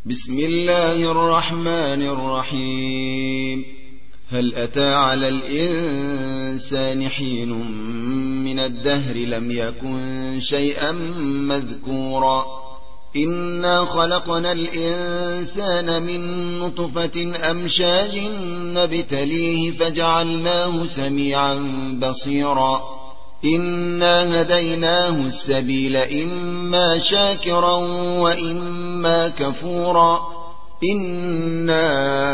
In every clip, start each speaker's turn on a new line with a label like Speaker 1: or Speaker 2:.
Speaker 1: بسم الله الرحمن الرحيم. هل أتى على الإنسان حين من الدهر لم يكن شيئا مذكورا إنا خلقنا الإنسان من نطفة أمشاج نبتليه فجعلناه سميعا بصيرا إنا هديناه السبيل إما شاكرا وإما كفورا إنا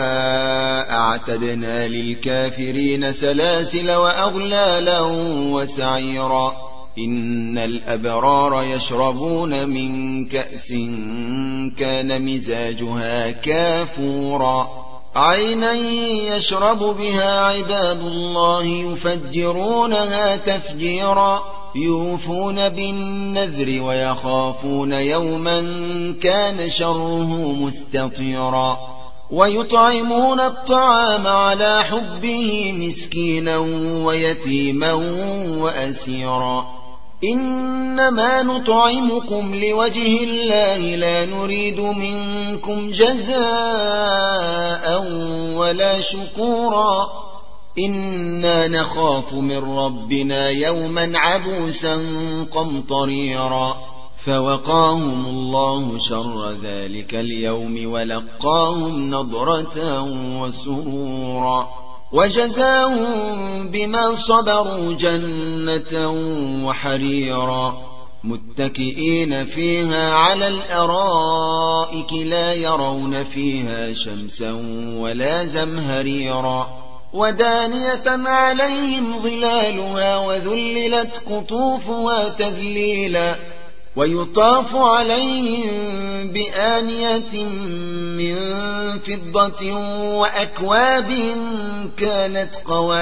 Speaker 1: أعتدنا للكافرين سلاسل وأغلالا وسعيرا إن الأبرار يشربون من كأس كان مزاجها كافورا عينا يشرب بها عباد الله يفجرونها تفجيرا يوفون بالنذر ويخافون يوما كان شره مستطيرا ويطعمون الطعام على حبه مسكينا ويتيما وأسيرا إنما نطعمكم لوجه الله لا نريد منكم جزاء ولا شكورا إنا نخاف من ربنا يوما عبوسا قمطريرا فوقاهم الله شر ذلك اليوم ولقاهم نضرة وسرورا وجزاهم بما صبروا جنة وحريرا متكئين فيها على الأرائك لا يرون فيها شمسا ولا زمهريرا ودانية عليهم ظلالها وذللت قطوفها تذليلا ويطاف عليهم بآنية من فضة وأكواب كانت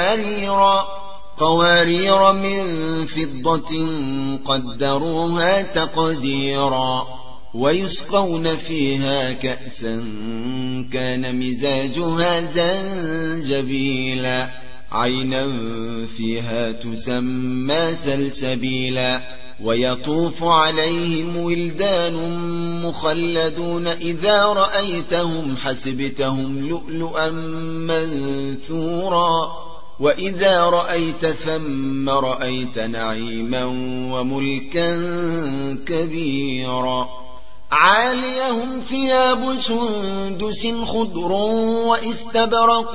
Speaker 1: قوارير من فضة قدروها تقديرا ويسقون فيها كأسا كان مزاجها زنجبيلا عينا فيها تسمى سلسبيلا ويطوف عليهم ولدان مخلدون إذا رأيتهم حسبتهم لؤلؤا منثورا وإذا رأيت ثم رأيت نعيما وملكا كبيرا عاليهم ثياب سندس خضر واستبرق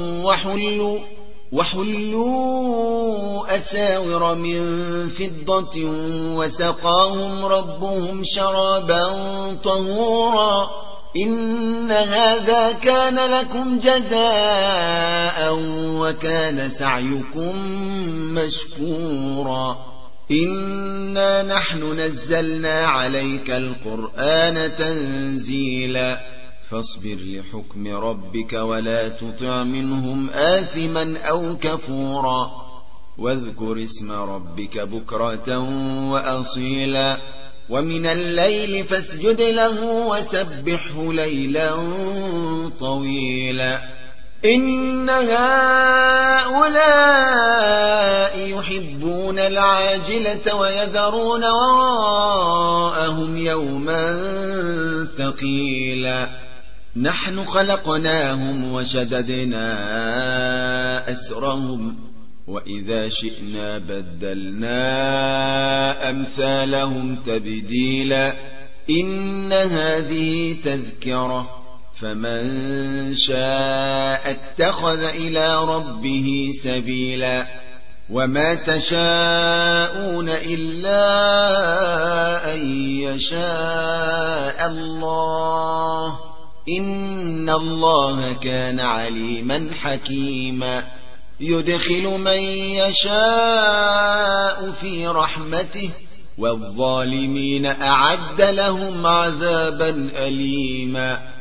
Speaker 1: وحلوا أساور من فضة وسقاهم ربهم شرابا طهورا إن هذا كان لكم جزاء وكان سعيكم مشكورا إنا نحن نزلنا عليك القرآن تنزيلا فاصبر لحكم ربك ولا تطع منهم آثما أو كفورا واذكر اسم ربك بكرة وأصيلا ومن الليل فاسجد له وسبحه ليلا طويلا إن هؤلاء يحبون العاجلة ويذرون وراءهم يوما ثقيلا نحن خلقناهم وشددنا أسرهم وإذا شئنا بدلنا أمثالهم تبديلا إن هذه تذكرة فمن شاء اتخذ إلى ربه سبيلا وما تشاءون إلا أن يشاء الله إن الله كان عليما حكيما يدخل من يشاء في رحمته والظالمين أعد لهم عذابا أليما